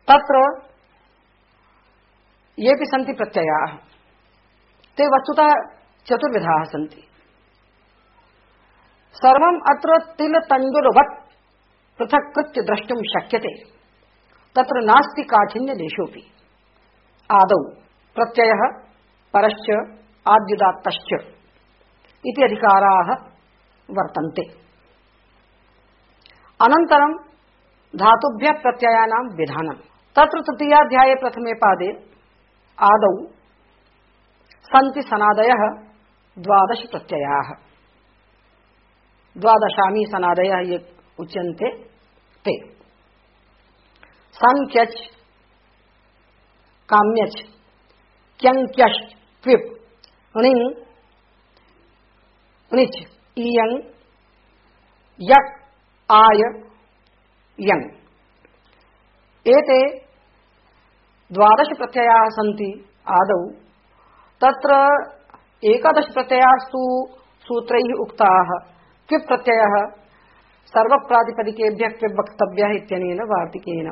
तत्र येऽपि सन्ति प्रत्ययाः ते वस्तुतः चतुर्विधाः सन्ति। सर्वम् अत्र तिलतण्डुलवत् पृथक्कृत्य द्रष्टुं शक्यते। तत्र नास्ति काठिन्यलेशोऽपि। आदौ प्रत्ययः परश्च आद्युदात्तश्च इति अधिकाराः वर्तन्ते। अनन्तरं धातुभ्यः प्रत्ययानां विधानं। तत्र तृतीयाध्याये प्रथमे पादे आदौ सन्ति सनादयः 12 प्रत्ययाः। 12 सनादयः ये उच्यन्ते ते सन क्यच काम्यच क्यं क्यश क्विप णिंग णिच इयं यक आय यं। एते 12 प्रत्ययाः सन्ति आदौ। तत्र 11 प्रत्ययास्तु सूत्रैः उक्ताः। क्विप प्रत्ययः सर्वप्रातिपदिकेभ्यः क्विप वक्तव्यः इत्यनेन वार्तिकेन।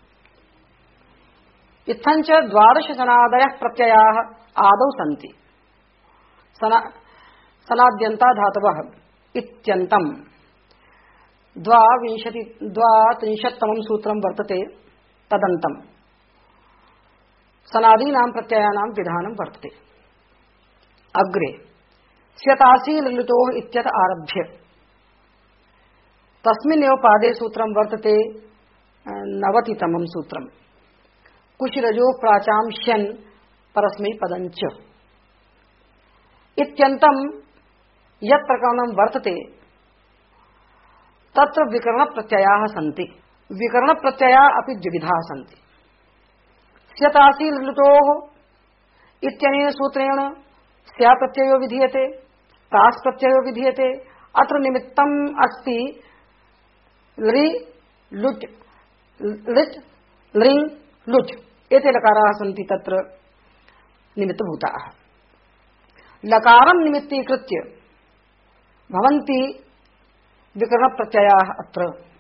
इत्थञ्च 12 सनादयः प्रत्ययाः आदौ सन्ति। सनाद्यन्ता धातवः इत्यन्तम् 32तमं सूत्रं वर्तते। तदन्तम् सनादीनां प्रत्ययानां विधानं वर्तते। अग्रे स्यतासीललुतोः इत्यत आरभ्य तस्मिन्नेव पादे सूत्रं वर्तते 90तमं सूत्रम्। कुशिरजो प्राचां श्यन् परस्मैपदञ्च इत्यन्तं यत् प्रकरणं वर्तते तत्र विकरणप्रत्ययाः सन्ति। विकरणप्रत्ययाः अपि द्विविधाः सन्ति। स्यतासीललुतोः इत्यनेन सूत्रेण स्या प्रत्ययो विधीयते, तास् प्रत्ययो विधीयते। अत्र निमित्तम् अस्ति लृ लुट् लिट् लृङ् लुट् एते लकाराः सन्ति तत्र निमित्तभूताः। लकारं निमित्तीकृत्य भवन्ति विकरणप्रत्ययाः। अत्र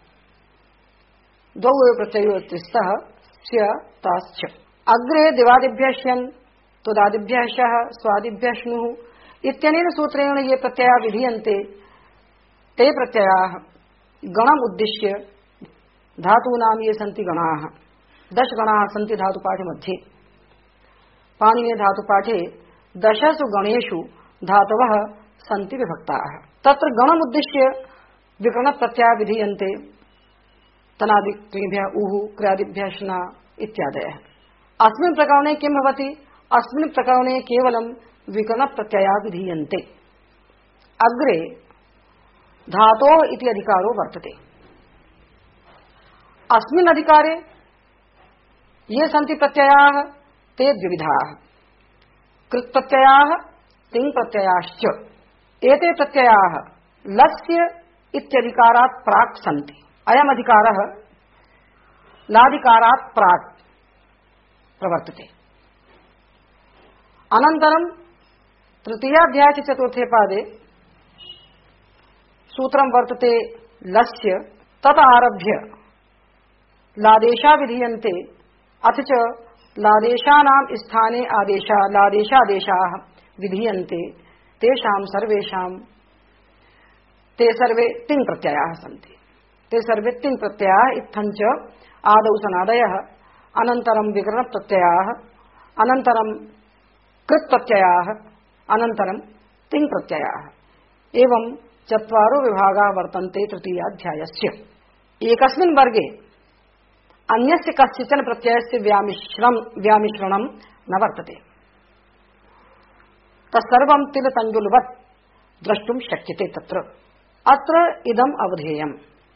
द्वौ एव प्रत्ययो स्तः स्य ताश्च। अग्रे दिवादिभ्यः श्यन् त्वदादिभ्यः शः स्वादिभ्यः श्नुः इत्यनेन सूत्रेण ये प्रत्ययाः विधीयन्ते ते प्रत्ययाः गणम् उद्दिश्य धातूनां ये सन्ति गणाः 10 गणाः सन्ति धातुपाठे मध्ये। पाणिनीय धातुपाठे 10 गणेषु धातवः सन्ति विभक्ताः। तत्र गणमुद्दिश्य विकरणप्रत्ययाः विधीयन्ते। तनादिभ्यः उः क्रियादिभ्यः श्ना इत्यादयः। अस्मिन् प्रकरणे किं भवति? अस्मिन् प्रकरणे केवलं विकरणप्रत्ययाः विधीयन्ते। अग्रे धातोः इति अधिकारो वर्तते। अस्मिन् अधिकारे ये सन्ति प्रत्ययाः ते द्विविधाः। कृत् प्रत्ययाः तिङ् प्रत्ययाश्च। एते प्रत्ययाः लस्य इत्यधिकारात् प्राक् सन्ति। अयम् अधिकारः लाधिकारात् प्राक् प्रवर्तते। अनन्तरं तृतीयाध्याये चतुर्थे पादे सूत्रं वर्तते लस्य। तत आरभ्य लादेशा विधीयन्ते। अथ च लादेशानां स्थाने लादेशादेशाः विधीयन्ते। तेषां सर्वेषां ते सर्वे तिङ् प्रत्ययाः सन्ति। ते सर्वे तिङ् प्रत्ययाः। इत्थञ्च आदौ सनादयः, अनन्तरं विकरणप्रत्ययाः, अनन्तरं कृत् प्रत्ययाः, अनन्तरं तिङ् प्रत्ययाः। एवं 4 विभागाः वर्तन्ते तृतीयाध्यायस्य। एकस्मिन् वर्गे अन्यस्य कस्यचन प्रत्ययस्य व्यामिश्रणं न वर्तते। तत्सर्वं तिलतण्डुलवत् द्रष्टुं शक्यते। तत्र अत्र इदम् अवधेयम्।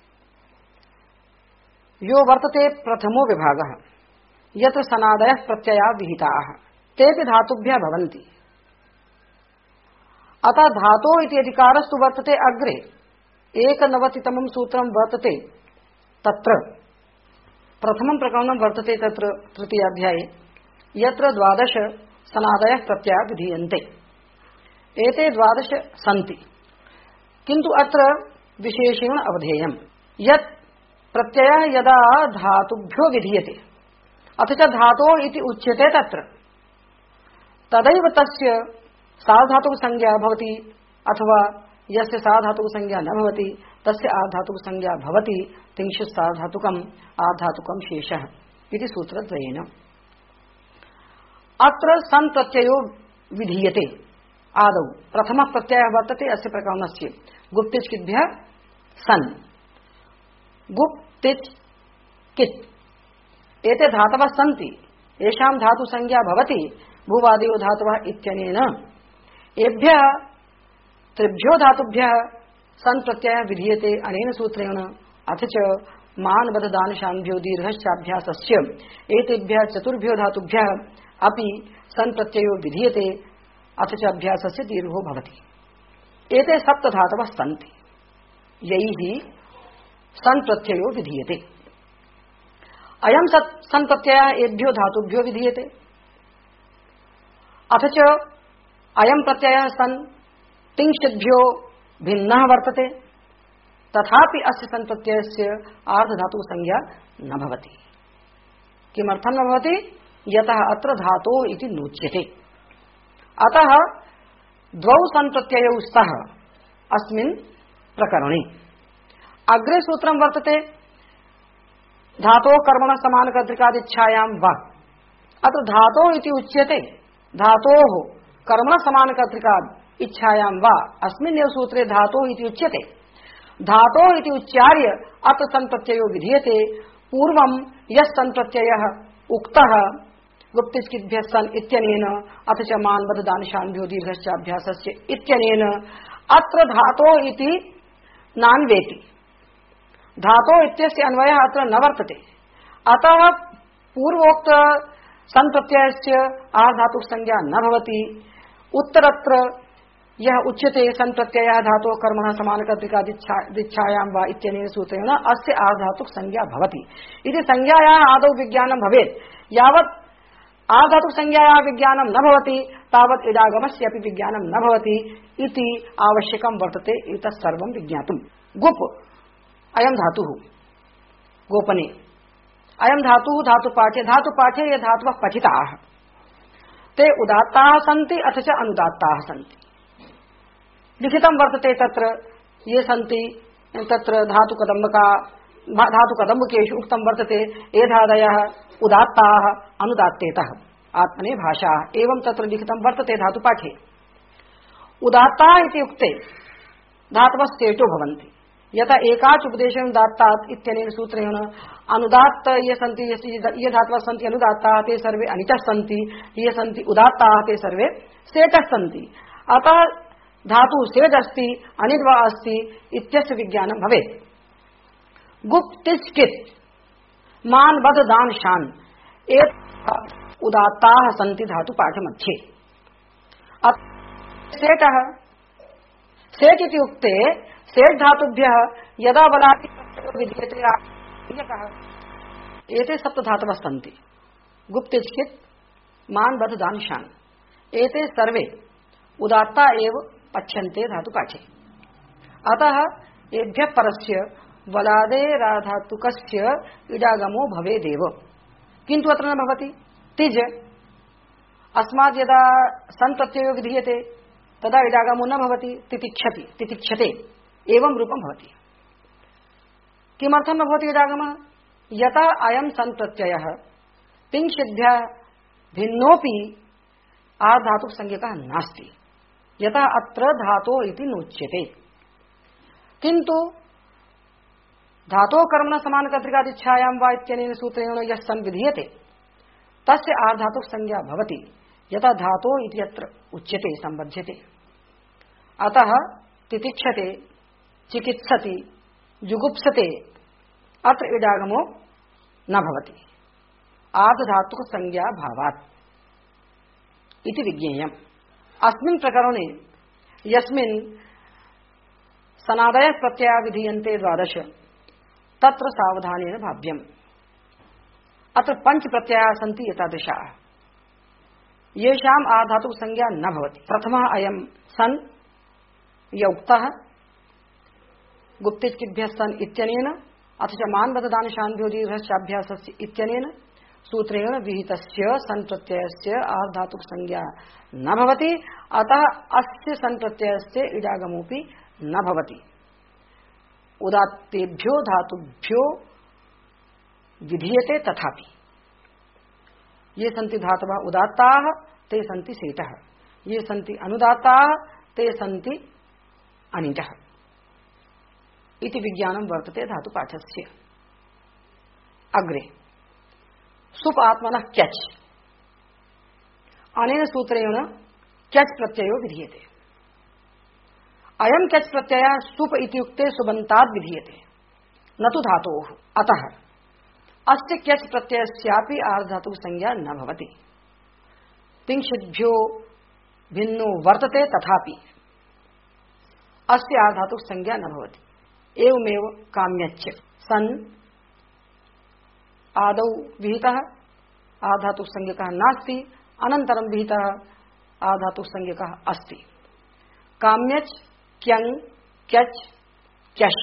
यो वर्तते प्रथमो विभागः यत्र सनादयः प्रत्ययाः विहिताः तेऽपि धातुभ्यः भवन्ति। अतः धातो इति अधिकारस्तु वर्तते अग्रे। 91तमं सूत्रं वर्तते। तत्र प्रथमं प्रकरणं वर्तते तत्र तृतीयाध्याये यत्र 12 सनादयः प्रत्ययाः विधीयन्ते। एते 12 सन्ति। किन्तु अत्र विशेषेण अवधेयम् यत् प्रत्ययः यदा धातुभ्यो विधीयते अथ च धातो इति उच्यते तत्र तदैव तस्य सार्वधातुक संज्ञा भवति अथवा यस्य सार्वधातुक संज्ञा न भवति तस्य आर्धातुक संज्ञा भवति तिंशित् सार्वधातुकम् आर्धातुकम् शेषः इति सूत्रद्वयेन। अत्र सन् प्रत्ययो विधीयते। आदौ प्रथमः प्रत्ययः वर्तते अस्य प्रकरणस्य गुप्तिच् किद्भ्यः सन् गुप्तिच् कित् एते धातवः सन्ति येषां धातु संज्ञा भवति भूवादयो धातवः इत्यनेन एभ्यः त्रिभ्यो धातुभ्यः सन् प्रत्ययः विधीयते अनेन सूत्रेण। अथ च मान बध दानशान्भ्यो दीर्घश्चाभ्यासस्य एतेभ्यः चतुर्भ्यो धातुभ्यः अपि सन् प्रत्ययो विधीयते अथ च अभ्यासस्य दीर्घो भवति। एते सप्त धातवः सन्ति यैः सन् प्रत्ययो विधीयते। अयं सन् प्रत्ययः एभ्यो धातुभ्यो विधीयते। अथ च अयं प्रत्ययः सन् तिंशिद्भ्यो भिन्नः वर्तते तथापि अस्य सन् प्रत्ययस्य आर्धधातुक संज्ञा न भवति। किमर्थं न भवति? यतः अत्र धातो इति नोच्यते। अतः द्वौ सन् प्रत्ययौ स्तः अस्मिन् प्रकरणे। अग्रे सूत्रं वर्तते धातो कर्मण समानकर्तृकादिच्छायां वा। अत्र धातो इति उच्यते। धातोः कर्मण समानकर्तृकाद् इच्छायां वा अस्मिन्नेव सूत्रे धातो इति उच्यते। धातो इति उच्चार्य अत्र सन् प्रत्ययो विधीयते। पूर्वं यः सन् प्रत्ययः उक्तः गुप्तिच् किद्भ्यः सन् इत्यनेन अथ च मान बध दानशान्भ्यो दीर्घश्चाभ्यासस्य इत्यनेन अत्र धातो इति नान्वेति। धातो इत्यस्य अन्वयः अत्र न वर्तते। अतः पूर्वोक्त सन् प्रत्ययस्य आर्धातुक संज्ञा न भवति। उत्तरत्र यह उच्यते सन् प्रत्ययः धातो कर्मणः समानकर्तृकादिच्छायां वा इत्यनेन सूत्रेण अस्य आर्धातुक संज्ञा भवति। इति संज्ञायाः आदौ विज्ञानं भवेत्। यावत् आर्धातुक संज्ञायाः विज्ञानं न भवति तावत् इडागमस्य अपि विज्ञानं न भवति इति आवश्यकं वर्तते एतत् सर्वं विज्ञातुम्। गुप् अयं धातुः गोपने अयं धातुः धातुपाठे ये धातवः पठिताः ते उदात्ताः सन्ति अथ च अनुदात्ताः सन्ति। लिखितं वर्तते तत्र ये सन्ति तत्र धातुकदम्बकेषु उक्तं वर्तते एधादयः उदात्ताः अनुदात्तेतः आत्मने भाषाः एवं तत्र लिखितं वर्तते धातुपाठे। उदात्ताः इति उक्ते धातवः सेटो भवन्ति। यथा एकाच उपदेशेन उदात्तात् इत्यनेन सूत्रेण अनुदात्त ये सन्ति ये धातवः सन्ति अनुदात्ताः ते सर्वे अनिचः सन्ति ये सन्ति उदात्ताः ते सर्वे सेटः सन्ति। अतः धातु सेज अस्ति अनिद् वा अस्ति इत्यस्य विज्ञानं भवेत्। गुप् तिच् कित् मान बध दान शान् उदात्ताः सन्ति धातुपाठमध्ये। सेटः सेट् इति उक्ते सेट् धातुभ्यः यदा बलादि विद्यते एते सप्त धातवः सन्ति। गुप् तिच् कित् मान बध दान शान् एते सर्वे उदात्ता एव पच्यन्ते धातुपाठे। अतः एभ्यः परस्य वलादेराधातुकस्य इडागमो भवेदेव। किन्तु अत्र न भवति। तिज अस्मात् यदा सन् प्रत्ययो विधीयते तदा इडागमो न भवति। तितिक्षते एवं रूपं भवति। किमर्थं न भवति इडागमः? यतः अयं सन् प्रत्ययः तिंशिद्भ्यः भिन्नोऽपि आधातुक संज्ञकः नास्ति। यतः अत्र धातो इति नोच्यते। किन्तु धातो कर्मण समानकर्तृकादिच्छायां वा इत्यनेन सूत्रेण यः सन् विधीयते तस्य आर्धातुक संज्ञा भवति। यतः धातो इति अत्र उच्यते संबध्यते। अतः तितिक्षते चिकित्सति जुगुप्सते अत्र इडागमो न भवति आर्धधातुक संज्ञा भावात् इति विज्ञेयम्। अस्मिन् प्रकरणे यस्मिन् सनादयः प्रत्ययाः विधीयन्ते 12 तत्र सावधानेन भाव्यम्। अत्र 5 प्रत्ययाः सन्ति एतादृशाः येषाम् आधातुक संज्ञा न भवति। प्रथमः अयं सन् यौक्तः गुप् तिच् किद्भ्यः सन् इत्यनेन अथ च मान बध दान शान्भ्यो दीर्घश्चाभ्यासस्य इत्यनेन सूत्रेण विहितस्य सन् प्रत्ययस्य आर्धातुक संज्ञा न भवति, अतः अस्य सन् प्रत्ययस्य इडागमोऽपि न भवति। उदात्तेभ्यो धातुभ्यो विधीयते तथापि। ये सन्ति धातवः उदात्ताः ते सन्ति सेटः, ये सन्ति अनुदात्ताः ते सन्ति अनिटः इति विज्ञानं वर्तते धातुपाठस्य। अग्रे सुप आत्मनः क्यच, अनेन सूत्रेण क्यच प्रत्ययो विधीयते। अयं क्यच प्रत्ययः सुप इत्युक्ते सुबन्ताद् विधीयते, न तु धातोः। अतः अस्य क्यच प्रत्ययस्यापि आर्धातुक संज्ञा न भवति। तिंशिद्भ्यो भिन्नो वर्तते तथापि अस्य आर्धातुक संज्ञा न भवति। एवमेव काम्यच्च सन् आदौ विहितः आर्धातुक संज्ञकः नास्ति, अनन्तरं विहितः आर्धातुक संज्ञकः अस्ति। काम्यच् क्यं क्यच क्यश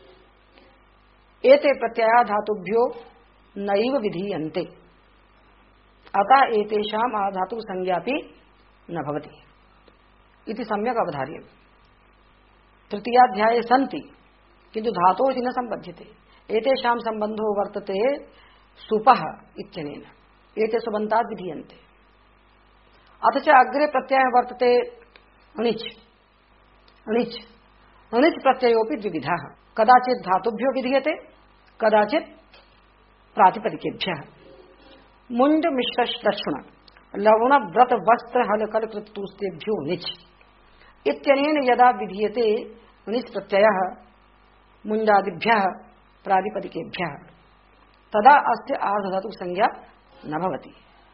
एते प्रत्यया धातुभ्यो नैव विधीयन्ते, अतः एतेषाम् आर्धातुक संज्ञापि न भवति इति सम्यक् अवधार्यम्। तृतीयाध्याये सन्ति किन्तु धातोः न सम्बध्यते। एतेषां सम्बन्धो वर्तते सुपः इत्यनेन, एते सुबन्तात् विधीयन्ते। अथ च अग्रे प्रत्ययः वर्तते अणिच्। अणिच् अणिच् प्रत्ययोऽपि द्विविधः, कदाचित् धातुभ्यो विधीयते, कदाचित् प्रातिपदिकेभ्यः। मुण्ड मिश्रश्लक्ष्ण लवण व्रत वस्त्र हल कल कृतुस्तेभ्यो निच् इत्यनेन यदा विधीयते निच् प्रत्ययः मुण्डादिभ्यः प्रातिपदिकेभ्यः, तदा अस्य आर्धातुक संज्ञा न भवति।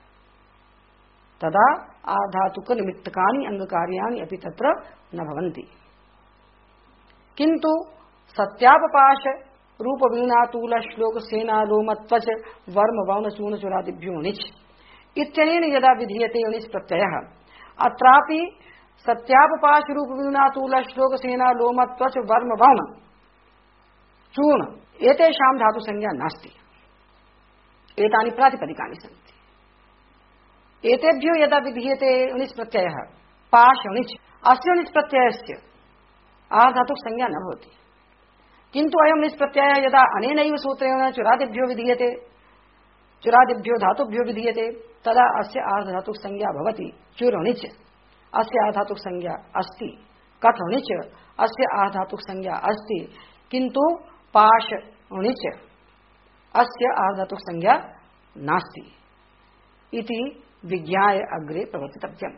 तदा आर्धातुक निमित्तकानि अंगकार्याणि अपि तत्र न भवन्ति। किन्तु सत्यापपाश रूप वीणातूल श्लोक सेना लोमत्वच वर्म वर्ण चूर्ण चुरादिभ्यो निच् इत्यनेन यदा विधीयते निच् प्रत्ययः, अत्रापि सत्यापपाश रूप वीणातूल श्लोक सेना लोमत्वच वर्म वर्ण चूर्ण एतेषां धातु संज्ञा नास्ति। एतानि प्रातिपदिकानि सन्ति। एतेभ्यो यदा विधीयते निच् प्रत्ययः पाश निच्, अस्य निच् प्रत्ययस्य आर्धातुक संज्ञा न भवति। किन्तु अयं निच् प्रत्ययः यदा अनेनैव सूत्रेण चुरादिभ्यो विधीयते, चुरादिभ्यो धातुभ्यो विधीयते, तदा अस्य आर्धातुक संज्ञा भवति। चुरनिच् अस्य आर्धातुक संज्ञा अस्ति, कथनिच् अस्य आर्धातुक संज्ञा अस्ति, किन्तु पाश णिच् अस्य आर्धातुक संज्ञा नास्ति इति विज्ञाय अग्रे प्रवर्तितव्यम्।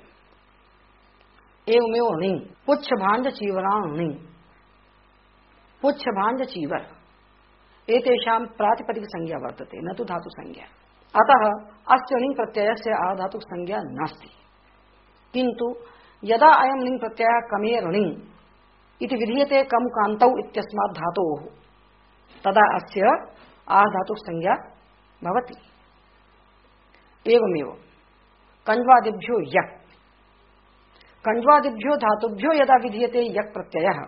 एवमेव णि पुच्छ भाण्ड चीवराणि, पुच्छ भाण्ड चीवर एतेषां प्रातिपदिक संज्ञा वर्तते, न तु धातु संज्ञा। अतः अस्य णि प्रत्ययस्य आर्धातुक संज्ञा नास्ति। किन्तु यदा अयं णि प्रत्ययः कमेर् णि इति विधीयते कमुकान्तौ इत्यस्मात् धातोः, तदा अस्य आर्धातुक संज्ञा भवति। एवमेव कण्वादिभ्यो यक्, कण्वादिभ्यो धातुभ्यो यदा विधीयते यक् प्रत्ययः,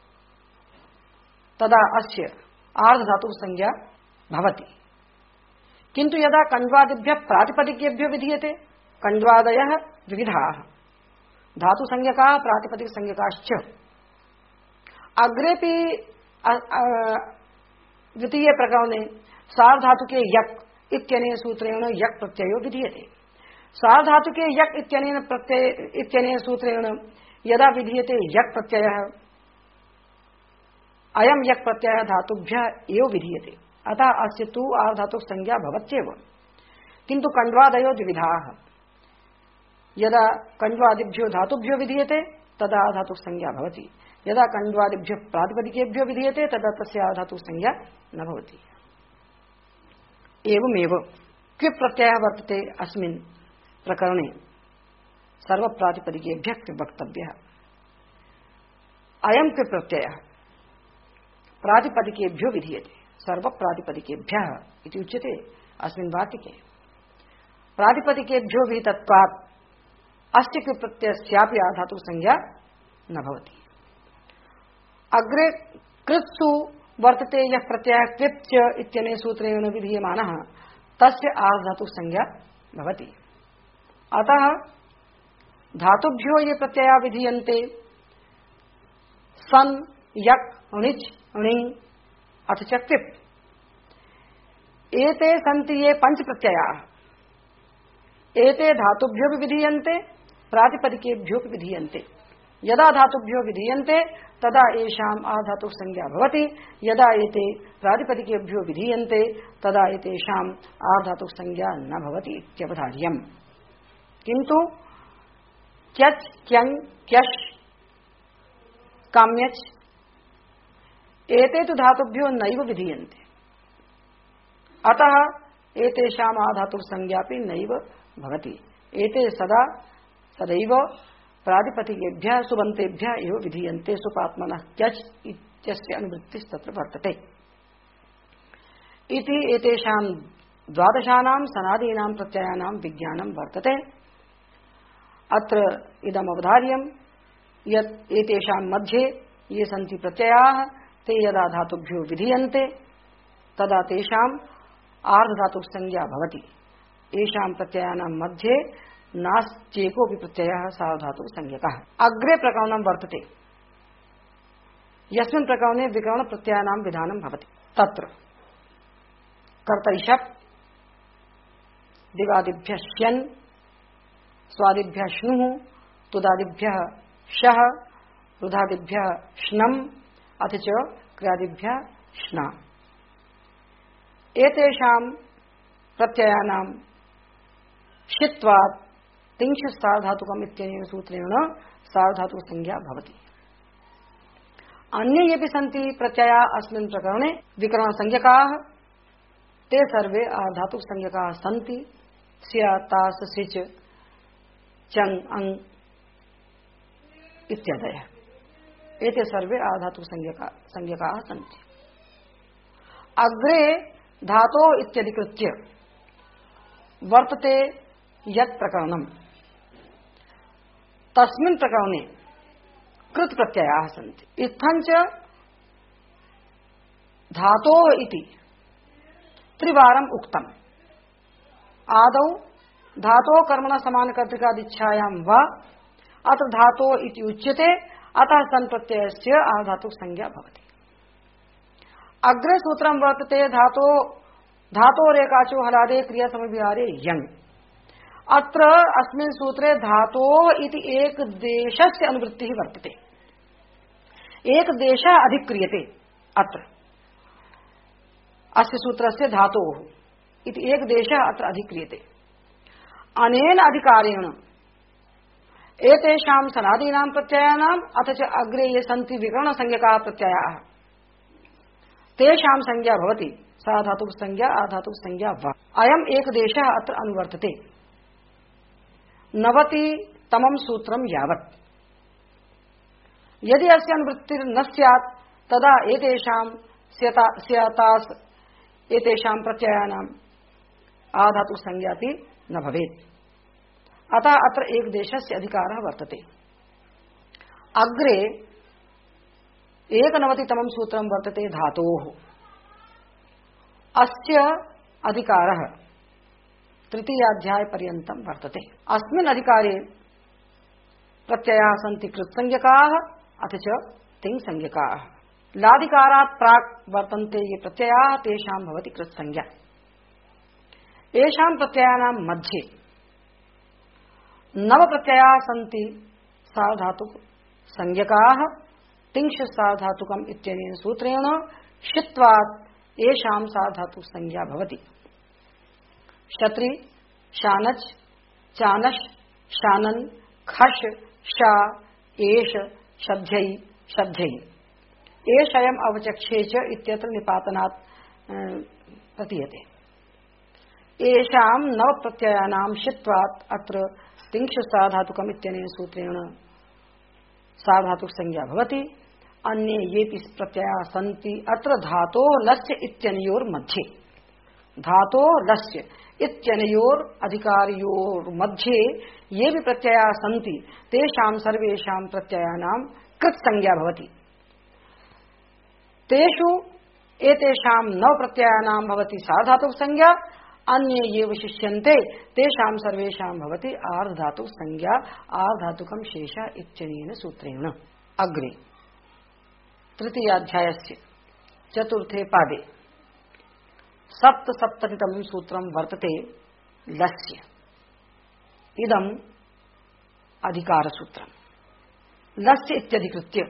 तदा अस्य आर्धधातुक संज्ञा भवति। किन्तु यदा कण्वादिभ्यः प्रातिपदिकेभ्यो विधीयते, कण्वादयः द्विविधाः, धातु संज्ञकाः प्रातिपदिक संज्ञकाश्च। अग्रेपि द्वितीये प्रकरणे सार्वधातुके यक् इत्यनेन सूत्रेण यक् प्रत्ययो विधीयते। सार्वधातुके यक् इत्यनेन सूत्रेण यदा विधीयते यक् प्रत्ययः, अयं यक् प्रत्ययः धातुभ्यः एव विधीयते, अतः अस्य तु आर्धातुक संज्ञा भवत्येव। किन्तु कण्वादयो द्विविधाः, यदा कण्वादिभ्यो धातुभ्यो विधीयते तदा आर्धातुक संज्ञा भवति, यदा कण्वादिभ्यः प्रातिपदिकेभ्यो विधीयते तदा तस्य आर्धातुक संज्ञा न भवति। एवमेव क्विप् प्रत्ययः वर्तते अस्मिन् प्रकरणे सर्वप्रातिपदिकेभ्यः क्विप् वक्तव्यः। अयं क्विप् प्रत्ययः प्रातिपदिकेभ्यो विधीयते, सर्वप्रातिपदिकेभ्यः इति उच्यते अस्मिन् वाक्ये। प्रातिपदिकेभ्यो विहितत्वात् अस्य क्विप् प्रत्ययस्यापि आर्धातुक संज्ञा न भवति। अग्रे कृत्सु वर्तते यः प्रत्ययः क्विप् च इत्यनेन सूत्रेण विधीयमानः, तस्य आर्धातु संज्ञा भवति। अतः धातुभ्यो ये प्रत्यया विधीयन्ते सन, यक, णिच, णिंग अथ च कृत्, एते सन्ति ये पंच प्रत्ययाः। एते धातुभ्यो विधीयन्ते प्रातिपदिकेभ्यो विधीयन्ते। यदा धातुभ्यो विधीयन्ते तदा येषाम् आधातु संज्ञा भवति, यदा एते प्रातिपदिकेभ्यो विधीयन्ते तदा एतेषाम् आधातु संज्ञा न भवति इत्यवधार्यम्। किन्तु क्यच, क्यं, क्यश, काम्यच एते तु धातुभ्यो नैव विधीयन्ते, अतः एतेषाम् आधातु संज्ञापि नैव भवति। एते सदा सदैव प्रातिपदिकेभ्यः सुबन्तेभ्यः एव विधीयन्ते। सुपात्मनः क्यच इत्यस्य अनुवृत्तिस्तत्र वर्तते इति एतेषां द्वादशानां सनादीनां प्रत्ययानां विज्ञानं वर्तते। अत्र इदम् अवधार्यम् यत् एतेषां मध्ये ये सन्ति प्रत्ययाः ते यदा धातुभ्यो विधीयन्ते तदा तेषाम् आर्धधातु संज्ञा भवति। येषां प्रत्ययानां मध्ये नास्त्येकोऽपि प्रत्ययः सार्वधातु संज्ञकः। अग्रे प्रकरणं वर्तते यस्मिन् प्रकरणे विकरण प्रत्ययानां विधानं भवति। तत्र कर्तरिषप्, दिवादिभ्यः श्यन्, स्वादिभ्यः श्नुः, तुदादिभ्यः शः, रुधादिभ्यः श्नम् अथ च क्रियादिभ्यः श्ना। एतेषां प्रत्ययानां षित्वात् तिंश सार्वधातुकम् इत्यनेन सूत्रेण सार्वधातु संज्ञा भवति। अन्ये येऽपि सन्ति प्रत्ययाः अस्मिन् प्रकरणे विकरण संज्ञकाः ते सर्वे आर्धातु संज्ञकाः सन्ति। स्या, तास, सिच, चंग, अंग इत्यादयः एते सर्वे आर्धातु संज्ञकाः सन्ति। अग्रे धातो इत्यधिकृत्य वर्तते यत् प्रकरणम् तस्मिन् प्रकरणे कृत् प्रत्ययाः सन्ति। इत्थञ्च धातोः इति त्रिवारम् उक्तम्। आदौ धातोः कर्मणः समानकर्तृकादिच्छायां वा अत्र धातोः इति उच्यते, अतः सन् प्रत्ययस्य आधातु संज्ञा भवति। अग्रे सूत्रं वर्तते धातोरेकाचो हलादे क्रिया समविहारे यङ्। अत्र अस्मिन् सूत्रे धातोः इति एकदेशस्य अनुवृत्तिः वर्तते। एकदेशः अधिक्रियते। अत्र अस्य सूत्रस्य धातोः इति एकदेशः अत्र अधिक्रियते। अनेन अधिकारेण एतेषां सनादीनां प्रत्ययानाम् अथ च अग्रे ये सन्ति विकरण संज्ञकाः प्रत्ययाः तेषां संज्ञा भवति साधातुक संज्ञा, आधातुक संज्ञा वा। अयम् एकदेशः अत्र अनुवर्तते 90तमं सूत्रं यावत्। यदि अस्य अनुवृत्तिर्न स्यात् तदा एतेषां स्यातास् एतेषां प्रत्ययानाम् आधातुक संज्ञापि न भवेत्। अतः अत्र एकदेशस्य अधिकारः वर्तते। अग्रे 91तमं सूत्रं वर्तते धातोः। अस्य अधिकारः तृतीयाध्याय पर्यन्तं वर्तते। अस्मिन् अधिकारे प्रत्ययाः सन्ति कृत्संज्ञकाः अथ च तिङ्संज्ञकाः। लाधिकारात् प्राक् वर्तन्ते ये प्रत्ययाः तेषां भवति कृत्संज्ञा। येषां प्रत्ययानां मध्ये 9 प्रत्ययाः सन्ति सार्वधातुक संज्ञकाः। तिंश सार्वधातुकम् इत्यनेन सूत्रेण षित्वात् येषां सार्वधातुक संज्ञा भवति। शत्री, शानच, चानश, शानन, खश, शा, एष, शब्दै, शब्दै। एषयम् अवचक्षे च इत्यत्र निपातनात् प्रतीयते। येषां 9 प्रत्ययानां षित्वात् अत्र तिंश सार्वधातुकम् इत्यनेन सूत्रेण सार्वधातुक संज्ञा भवति। अन्ये येऽपि प्रत्ययाः सन्ति अत्र धातोः लस्य इत्यनयोर्मध्ये, धातोः लस्य इत्यनयोर् अधिकार्योर्मध्ये ये भी प्रत्ययाः सन्ति तेषां सर्वेषां प्रत्ययानां कृत् संज्ञा भवति। तेषु एतेषां 9 प्रत्ययानां भवति सार्वधातुक संज्ञा, अन्ये ये विशिष्यन्ते तेषां सर्वेषां भवति आर्धधातु संज्ञा आर्धधातुकं शेष इत्यनेन सूत्रेण। अग्रे तृतीयाध्यायस्य चतुर्थे पादे सप्तसप्ततितमं सूत्रं वर्तते लस्य। इदम् अधिकारसूत्रम्। लस्य इत्यधिकृत्य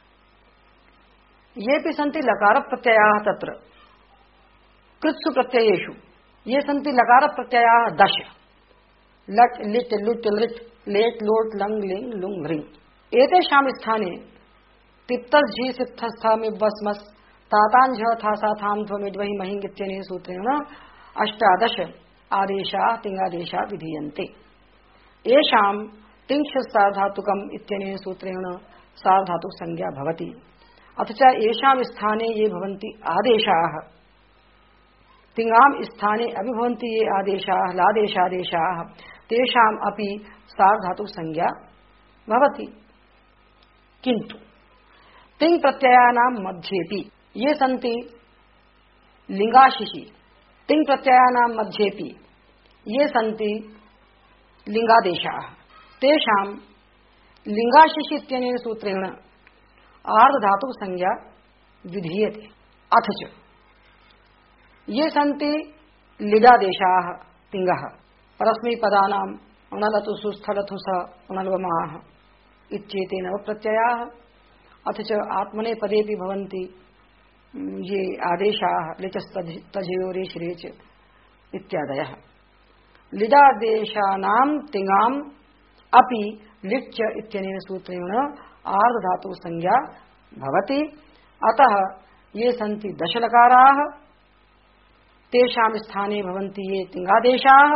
येऽपि सन्ति लकारप्रत्ययाः तत्र कृत्सु प्रत्ययेषु ये सन्ति लकारप्रत्ययाः 10 लट् लिट् लुट् लृट् लेट् लोट् लङ् लिङ् लुङ् लृङ् एतेषां स्थाने तिप्तस् झि सित्थस्थमिवस्मस् ताताञ्झ थासा थां ध्वमिद्वहि महिङ् इत्यनेन सूत्रेण 18 आदेशाः तिङादेशाः विधीयन्ते। येषां तिङ्क्षस् सार्वधातुकम् इत्यनेन सूत्रेण सार्वधातुक संज्ञा भवति। अथ च येषां स्थाने ये भवन्ति आदेशाः तिङां स्थाने अपि भवन्ति ये आदेशाः लादेशादेशाः तेषाम् अपि सार्वधातुक संज्ञा भवति। किन्तु तिङ् प्रत्ययानां मध्येपि ये सन्ति लिङ्गाशिशि तिङ् प्रत्ययानां मध्येपि ये सन्ति लिङ्गादेशाः तेषां लिङ्गाशिशि इत्यनेन सूत्रेण आर्धधातुक संज्ञा विधीयते। अथ च ये सन्ति लिडादेशाः तिङः परस्मैपदानाम् उणलतु सुस्थलतु स उणल्वमाः इत्येते नवप्रत्ययाः। अथ च आत्मनेपदेऽपि भवन्ति ये आदेशाः लिचस्तजयोरेश्रेच इत्यादयः। लिडादेशानां तिङाम् अपि लिच् इत्यनेन सूत्रेण आर्धधातुक संज्ञा भवति। अतः ये सन्ति 10 लकाराः तेषां स्थाने भवन्ति ये तिङादेशाः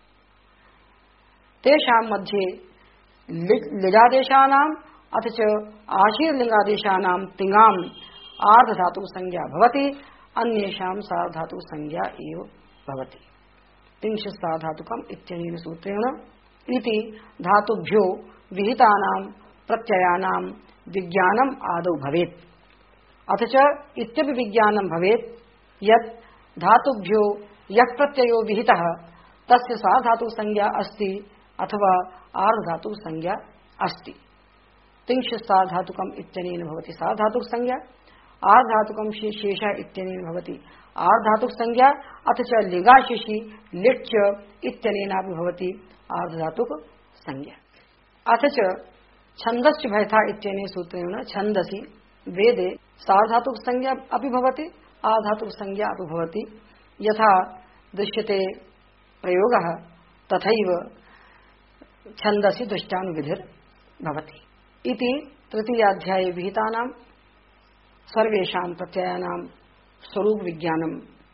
तेषां मध्ये लिडादेशानाम् अथ च आशीर्लिङ्गादेशानां तिङाम् आर्धधातुक संज्ञा भवति। अन्येषां सार्वधातुक संज्ञा एव भवति। तिङ्क्षस् सार्वधातुकम् इत्यनेन सूत्रेण इति धातुभ्यो विहितानां प्रत्ययानां विज्ञानम् आदौ भवेत्। अथ च इत्यपि विज्ञानं भवेत् यत् धातुभ्यो यः प्रत्ययो विहितः तस्य सार्वधातुक संज्ञा अस्ति अथवा आर्धधातुक संज्ञा अस्ति। तिङ्क्षस् सार्वधातुकम् इत्यनेन भवति सार्वधातुक संज्ञा आर्धधातुकं शेष इत्यनेन भवति आर्धधातुक संज्ञा। अथ च लिङ्गाशिशि लिट् इत्यनेनापि भवति आर्धधातुक संज्ञा। अथ च छन्दश्च भयथा इत्यनेन सूत्रेण छन्दसि वेदे सार्वधातुक संज्ञा अपि भवति आर्धधातुक संज्ञा अपि भवति। यथा दृश्यते प्रयोगः तथैव छन्दसि दृष्टानुविधिर्भवति। इति तृतीयाध्याये विहितानां सर्वेषां प्रत्ययानां स्वरूप विज्ञानं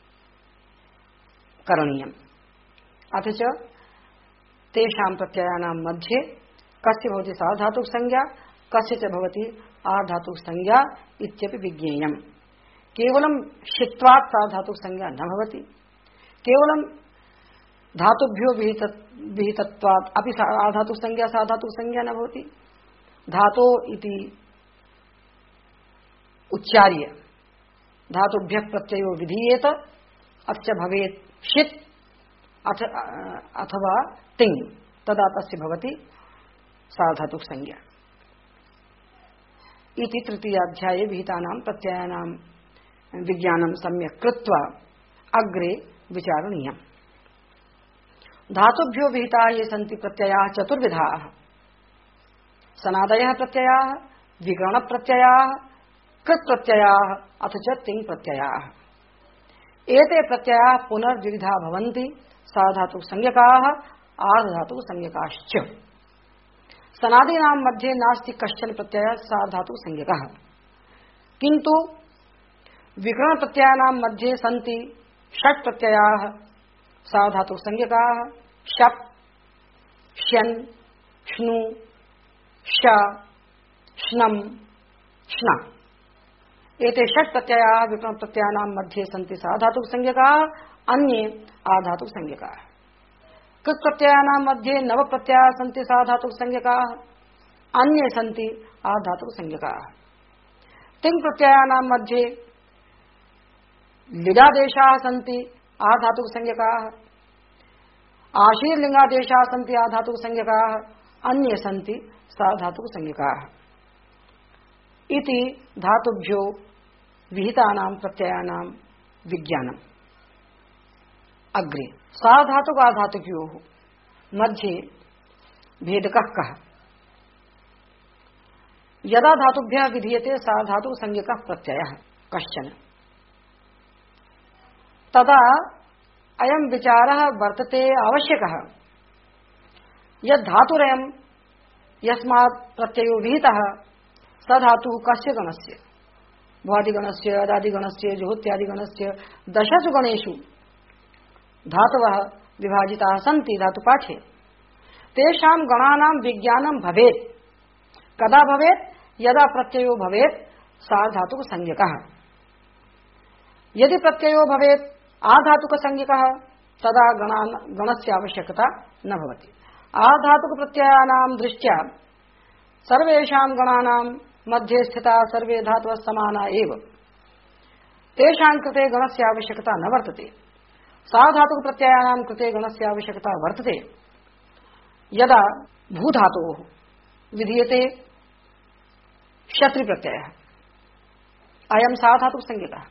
करणीयम्। अथ च तेषां प्रत्ययानां मध्ये कस्य भवति सार्वधातुक संज्ञा कस्य च भवति आर्धधातुक संज्ञा इत्यपि विज्ञेयम्। केवलं शित्वात् सार्वधातुक संज्ञा न भवति। केवलं धातुभ्यो विहितत्वात् अपि आर्धधातुक संज्ञा सार्वधातुक संज्ञा न भवति। धातो इति उच्चार्य धातुभ्यः प्रत्ययो विधीयेत अथ च भवेत् शित् अथवा तिङ् तदा तस्य भवति सार्वधातुक संज्ञा। इति तृतीयाध्याये विहितानां प्रत्ययानां विज्ञानं सम्यक् कृत्वा अग्रे विचारणीयम्। धातुभ्यो विहिताः ये सन्ति प्रत्ययाः चतुर्विधाः सनादयः प्रत्ययाः विकरण प्रत्ययाः कृत् प्रत्ययाः अथ च तिङ् प्रत्ययाः। एते प्रत्ययाः पुनर्द्विविधा भवन्ति सार्वधातुक संज्ञकाः आर्धधातुक संज्ञकाश्च। सनादीनां मध्ये नास्ति कश्चन प्रत्ययः सार्वधातुक संज्ञकः किन्तु विकरण प्रत्ययानां मध्ये सन्ति 6 प्रत्ययाः सार्वधातुक संज्ञकाः शप् श्यन् श्नु श श्नम् श्न। एते 6 प्रत्ययाः विकरण प्रत्ययानां मध्ये सन्ति सार्वधातुक संज्ञकाः अन्ये आर्धधातुक संज्ञकाः। कृत् प्रत्ययानां मध्ये 9 प्रत्ययाः सन्ति सार्वधातुक संज्ञकाः अन्ये सन्ति आर्धधातुक संज्ञकाः। तिङ् प्रत्ययानां मध्ये लिडादेशाः सन्ति आर्धधातुक संज्ञकाः आशीर्लिंगादेशा सन्ति आधातुक संज्ञकाः, अन्ये सन्ति साधातुक संज्ञकाः इति धातुभ्यो विहितानां प्रत्ययानां विज्ञानम्। अग्रे साधातुक आधातुकयोः मध्ये भेदकः कः? यदा धातुभ्यः विधीयते साधातुक संज्ञकः प्रत्ययः कश्चन, तदा अयं विचारः वर्तते आवश्यकः यद् धातुरयं यस्मात् प्रत्ययो विहितः स धातुः कस्य गणस्य? भ्वादिगणस्य, अदादिगणस्य, जुहोत्यादिगणस्य दशसु गणेषु धातवः विभाजिताः सन्ति धातुपाठे। तेषां गणानां विज्ञानं भवेत्। कदा भवेत्? यदा प्रत्ययो भवेत् सार्वधातुक संज्ञकः। यदि प्रत्ययो भवेत् आधातुक संज्ञकः तदा गणस्य आवश्यकता न भवति। आधातुक प्रत्ययानां दृष्ट्या सर्वेषां गणानां मध्ये स्थिता सर्वे धातवः समाना एव। तेषां कृते गणस्य आवश्यकता न वर्तते। साधातुक प्रत्ययानां कृते गणस्य आवश्यकता वर्तते। यदा भूधातोः विधीयते क्षत्रि प्रत्ययः, अयं साधातुक संज्ञकः।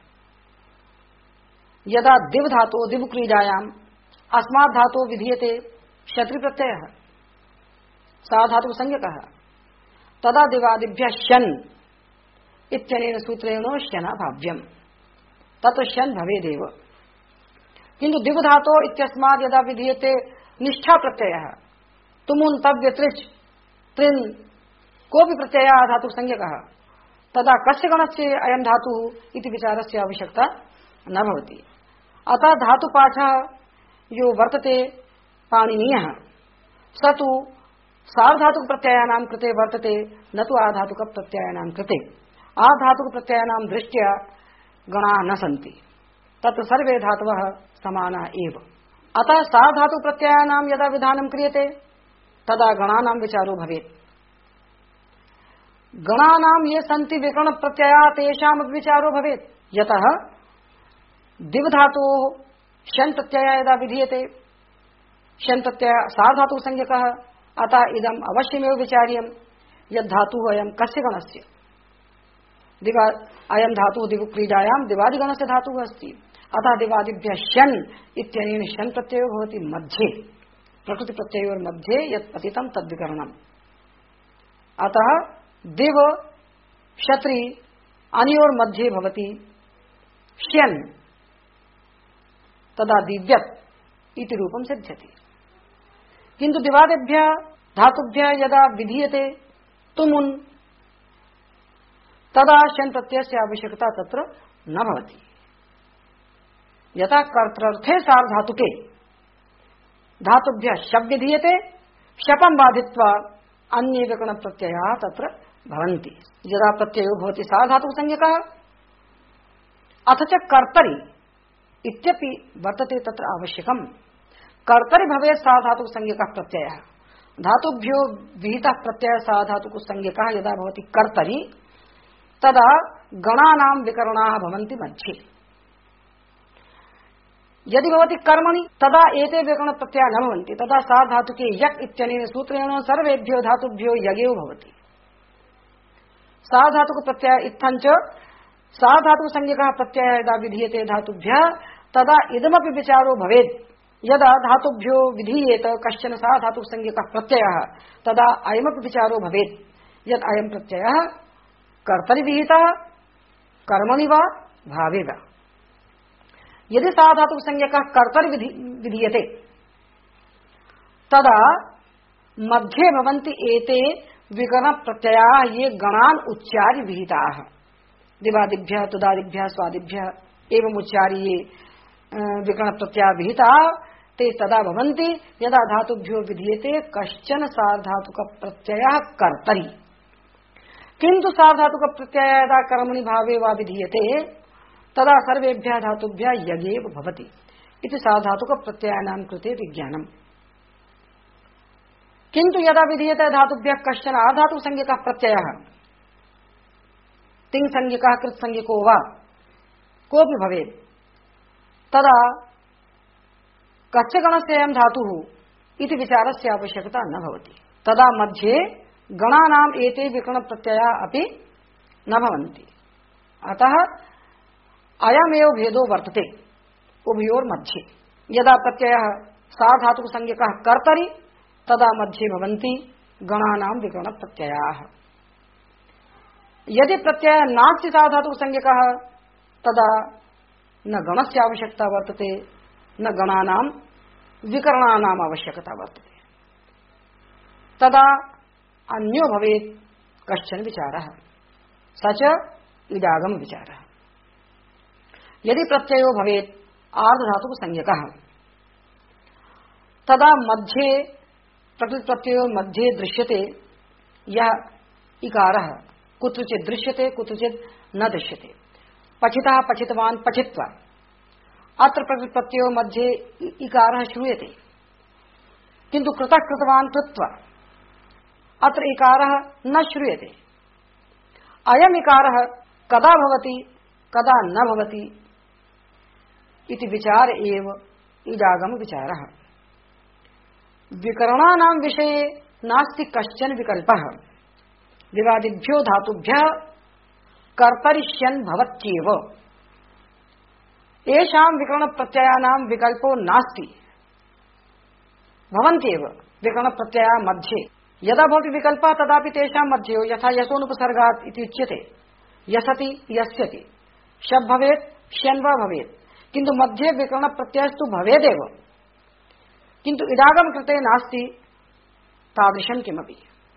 यदा दिव धातो दिव क्रीडायाम् अस्मात् धातो विधीयते क्षत्रि प्रत्ययः, साधातुक संज्ञकः। तदा दिवादिभ्यः शन इत्यनेन सूत्रेण शना भाव्यम्, तत् शन भवेदेव। किन्तु दिव धातो इत्यस्मात् यदा विधीयते निष्ठा प्रत्ययः, तुमुन तव्य त्रिच त्रिन कोऽपि प्रत्ययः धातुक संज्ञकः, तदा कस्य गणस्य अयं धातुः इति विचारस्य आवश्यकता न भवति। अतः धातुपाठः यो वर्तते पाणिनीयः स तु सार्वधातुक प्रत्ययानां कृते वर्तते, न तु आधातुक प्रत्ययानां कृते। आधातुक प्रत्ययानां दृष्ट्या गणाः न सन्ति, तत्र सर्वे धातवः समाना एव। अतः सार्वधातुक प्रत्ययानां यदा विधानं क्रियते तदा गणानां विचारो भवेत्। गणानां ये सन्ति विकर्ण प्रत्ययाः तेषामपि विचारो भवेत्। यतः दिव धातोः शन प्रत्ययः यदा विधीयते, शन प्रत्ययः सार्वधातुक संज्ञकः, अतः इदम् अवश्यमेव विचार्यं यद् धातुः अयं कस्य गणस्य? अयं धातुः दिव क्रीडायां दिवादिगणस्य धातुः अस्ति। अतः दिवादिभ्यः शन इत्यनेन शन प्रत्ययो भवति मध्ये, प्रकृति प्रत्ययोर्मध्ये यत् पतितं तद्विकरणम्। अतः दिव क्षत्रि अनयोर्मध्ये भवति शन, तदा दिव्यत् इति रूपं सिद्ध्यति। किन्तु दिवादिभ्यः धातुभ्यः यदा विधीयते तुमुन्, तदा शन प्रत्ययस्य आवश्यकता तत्र न भवति। यथा कर्तृर्थे सार्वधातुके धातुभ्यः शप् विधीयते, शपं बाधित्वा अन्ये विकर्ण प्रत्ययाः तत्र भवन्ति। यदा प्रत्ययो भवति सार्वधातुक संज्ञकः, अथ च कर्तरि इत्यपि वर्तते तत्र आवश्यकम्। कर्तरि भवेत् सार्वधातुक संज्ञकः प्रत्ययः। धातुभ्यो विहितः प्रत्ययः सार्वधातुक संज्ञकः यदा भवति कर्तरि, तदा गणानां विकरणाः भवन्ति मध्ये। यदि भवति कर्मणि तदा एते विकर्ण प्रत्ययाः न भवन्ति। तदा सार्वधातुके यक् इत्यनेन सूत्रेण सर्वेभ्यो धातुभ्यो यगेव भवति। सार्वधातुक प्रत्यय इत्थञ्च सार्वधातुक संज्ञकः प्रत्ययः यदा विधीयते धातुभ्यः, तदा इदमपि विचारो भवेत् यदा धातुभ्यो विधीयेत कश्चन सार्वधातुक संज्ञकः प्रत्ययः, तदा अयमपि विचारो भवेत् यत् अयं प्रत्ययः कर्तरि विहितः कर्मणि वा भावे वा। यदि सार्वधातुक संज्ञकः कर्तरि विधीयते तदा मध्ये भवन्ति एते विकर्ण प्रत्ययाः ये गणान् उच्चार्य विहिताः। दिवादिभ्यः तुदादिभ्यः स्वादिभ्यः एवं उच्चार्य ये विकर्ण प्रत्ययाः विहिताः ते तदा भवन्ति यदा धातुभ्यो विधीयते कश्चन सार्वधातुक प्रत्ययः कर्तरि। किन्तु सार्वधातुक प्रत्ययः यदा कर्मणि भावे वा विधीयते तदा सर्वेभ्यः धातुभ्यः यगेव भवति इति सार्वधातुक प्रत्ययानां कृते विज्ञानम्। किन्तु यदा विधीयते धातुभ्यः कश्चन आधातुक संज्ञकः प्रत्ययः, तिङ् संज्ञकः कृत् संज्ञको वा कोऽपि भवेत्, तदा कस्य गणस्ययं धातुः इति विचारस्य आवश्यकता न भवति। तदा मध्ये गणानाम् एते विकरण प्रत्यया अपि न भवन्ति। अतः अयमेव भेदो वर्तते उभयोर्मध्ये। यदा प्रत्ययः सार्वधातुकसंज्ञकः कर्तरि तदा मध्ये भवन्ति गणानां विकरण प्रत्ययाः। यदि प्रत्ययः नास्ति सार्वधातुकसंज्ञकः तदा न गणस्य आवश्यकता वर्तते न गणानां विकरणानाम् आवश्यकता वर्तते। तदा अन्यो भवेत् कश्चन विचारः, स च इडागम विचारः। यदि प्रत्ययो भवेत् आर्धधातुकसंज्ञकः तदा मध्ये प्रकृतिप्रत्ययो मध्ये दृश्यते यः इकारः, कुत्रचित् दृश्यते कुत्रचित् न दृश्यते। पठितः पठितवान् पठित्वा, अत्र प्रकृतिप्रत्ययो मध्ये इकारः श्रूयते, किन्तु कृतः कृतवान् कृत्वा अत्र इकारः न श्रूयते। अयम् इकारः कदा भवति कदा न भवति इति विचार एव इडागम विचारः। विकरणानां विषये नास्ति कश्चन विकल्पः। विवादिभ्यो धातुभ्यः कर्तरिष्यन् भवत्येव। येषां विकरण प्रत्ययानां विकल्पो नास्ति, भवन्त्येव विकरण प्रत्यया मध्ये। यदा भवति विकल्पः तदापि तेषां मध्ये हो। यथा यशोनुपसर्गात् इति उच्यते, यसति यस्यति, शब् भवेत् श्यन् वा भवेत्, किन्तु मध्ये विकरण प्रत्ययस्तु भवेदेव, किन्तु इडागम कृते नास्ति तादृशं किमपि।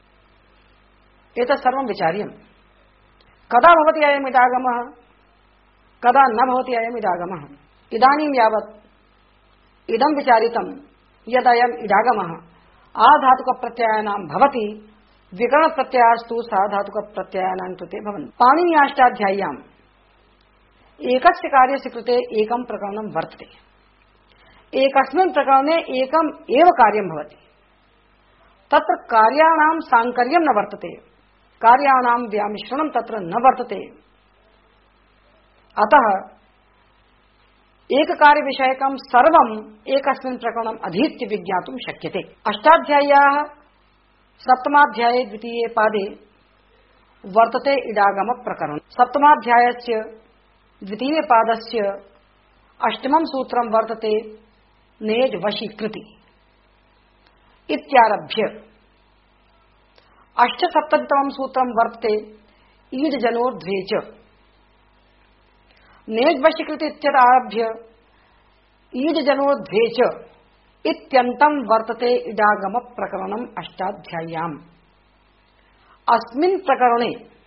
एतत् सर्वं विचार्यं कदा भवति अयम् इडागमः कदा न भवति अयम् इडागमः। इदानीं यावत् इदं विचारितं यदयम् इडागमः आधातुकप्रत्ययानां भवति, विकरणप्रत्ययास्तु साधातुकप्रत्ययानां कृते भवन्ति। पाणिन्याष्टाध्याय्याम् एकस्य कार्यस्य कृते एकं प्रकरणं वर्तते। एकस्मिन् प्रकरणे एकम् एव कार्यं भवति। तत्र कार्याणां साङ्कर्यं न वर्तते, कार्याणां व्यामिश्रणं तत्र न वर्तते। अतः एककार्य विषयकं सर्वं एकस्मिन् प्रकरणम् अधीत्य विज्ञातुं शक्यते। अष्टाध्याय्याः सप्तमाध्याये द्वितीये पादे वर्तते इडागम प्रकरणं। सप्तमाध्यायस्य द्वितीये पादस्य अष्टमं सूत्रं वर्तते नेज् वशीकृति इत्यारभ्य अष्टसप्ततितमं सूत्रं वर्तते ईड् जनोर्ध्वे च। नेज् वशीकृति इत्यदारभ्य ईड् जनोर्ध्वे च इत्यन्तं वर्तते इडागम प्रकरणम् अष्टाध्याय्याम्। अस्मिन् प्रकरणे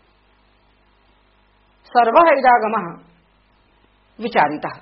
सर्वः इडागमः विचारितः।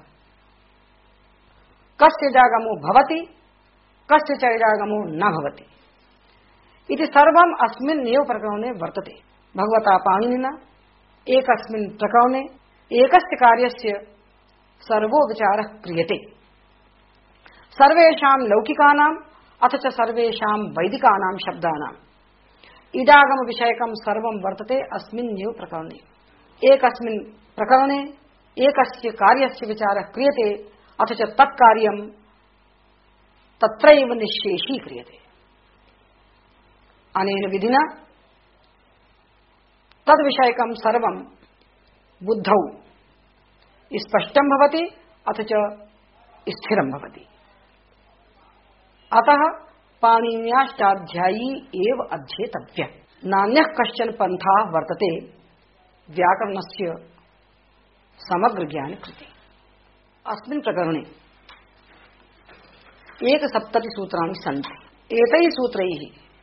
कस्य इडागमो भवति कस्य च इडागमो न भवति इति सर्वम् अस्मिन्नेव प्रकरणे वर्तते। भगवता पाणिनिना एकस्मिन् प्रकरणे एकस्य कार्यस्य सर्वो विचारः क्रियते। सर्वेषां लौकिकानाम् अथ च सर्वेषां वैदिकानां शब्दानाम् इडागम विषयकं सर्वं वर्तते अस्मिन्नेव प्रकरणे। एकस्मिन् प्रकरणे एकस्य कार्यस्य विचारः क्रियते, अथ च तत्कार्यं तत्रैव निःशेषीक्रियते। अनेन विधिना तद्विषयकं सर्वं बुद्धौ स्पष्टं भवति अथ च स्थिरं भवति। अतः पाणिन्याष्टाध्यायी एव अध्येतव्यः। नान्यः कश्चन पन्था वर्तते व्याकरणस्य समग्र ज्ञान कृते। अस्मिन् प्रकरणे 170 सूत्राणि सन्ति। एतैः सूत्रैः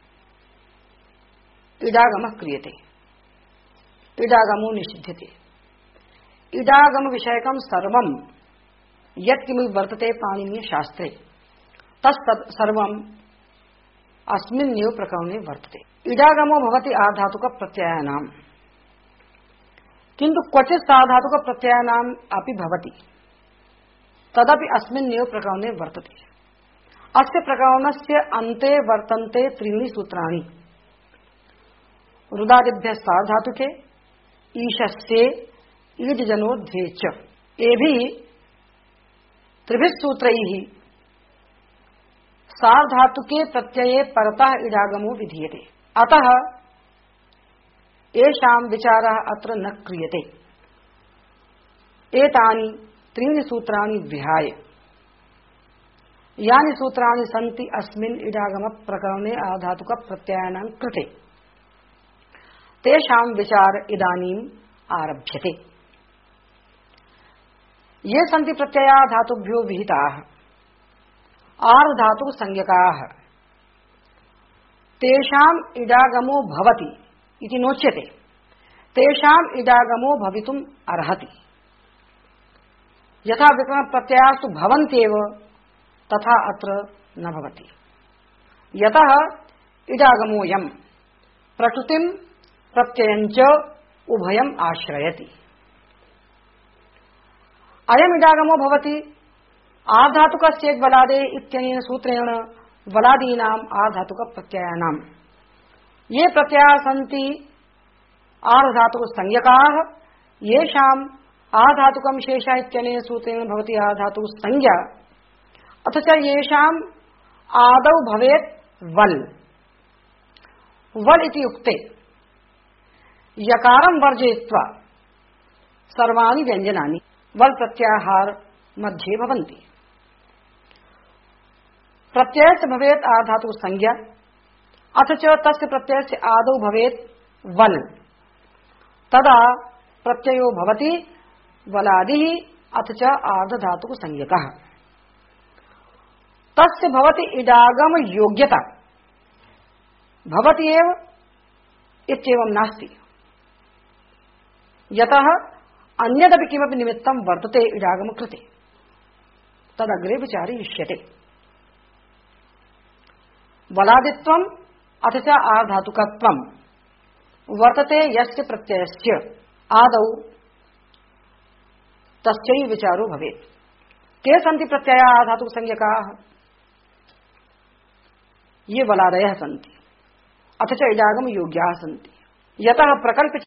इडागमः क्रियते, इडागमो निषिध्यते। इडागम विषयकं सर्वं यत्किमपि वर्तते पाणिनीय शास्त्रे तत्तत् सर्वम् अस्मिन्नेव प्रकरणे वर्तते। इडागमो भवति आधातुक प्रत्ययानां, किन्तु क्वचित् साधातुक प्रत्ययानाम् अपि भवति, तदपि अस्मिन्नेव प्रकरणे वर्तते। अस्य प्रकरणस्य अन्ते वर्तन्ते त्रीणि सूत्राणि। रुदादिभ्यः साधातुके ईशस्ये ईड् जनोर्ध्वे च। एभिः त्रिभिः सूत्रैः सार्वधातुके प्रत्यये परतः इडागमो विधीयते। अतः येषां विचारः अत्र न क्रियते। एतानि त्रीणि सूत्राणि विहाय यानि सूत्राणि सन्ति अस्मिन् इडागम प्रकरणे आधातुक प्रत्ययानां कृते तेषां विचार इदानीम् आरभ्यते। ये सन्ति प्रत्यया धातुभ्यो विहिताः आर्धातु संज्ञकाः तेषाम् इडागमो भवति इति नोच्यते, तेषाम् इडागमो भवितुम् अर्हति। यथा विकरण प्रत्ययास्तु भवन्त्येव तथा अत्र न भवति। यतः इडागमोऽयम् प्रकृतिम् प्रत्ययञ्च उभयम् आश्रयति। अयम् इडागमो भवति आधातुकस्य वलादे इत्यनेन सूत्रेण वलादीनाम् आधातुक प्रत्ययानाम्। ये प्रत्ययाः सन्ति आर्धातुक संज्ञकाः येषाम् आधातुकं शेषः इत्यनेन सूत्रेण भवति आधातुक संज्ञा। अथ च येषाम् आदौ भवेत् वल्। वल् इति उक्ते यकारं वर्जयित्वा सर्वाणि व्यञ्जनानि वल् प्रत्याहार मध्ये भवन्ति। प्रत्ययस्य भवेत् आधातुक संज्ञा अथ च तस्य प्रत्ययस्य आदौ भवेत् वल्। तदा प्रत्ययो भवति वलादिः अथ च आर्धधातुक संज्ञकः। तस्य भवति इडागम योग्यता भवति एव इत्येवं नास्ति। यतः अन्यदपि किमपि निमित्तं वर्तते इडागम कृते तदग्रे विचारयिष्यते। वलादित्वम् अथ च आर्धातुकत्वम् वर्तते यस्य प्रत्ययस्य आदौ तस्यै विचारो भवेत्। के सन्ति प्रत्यया आधातुक संज्ञकाः? ये वलादयः सन्ति अथ च इडागम योग्याः सन्ति। यतः प्रकल्प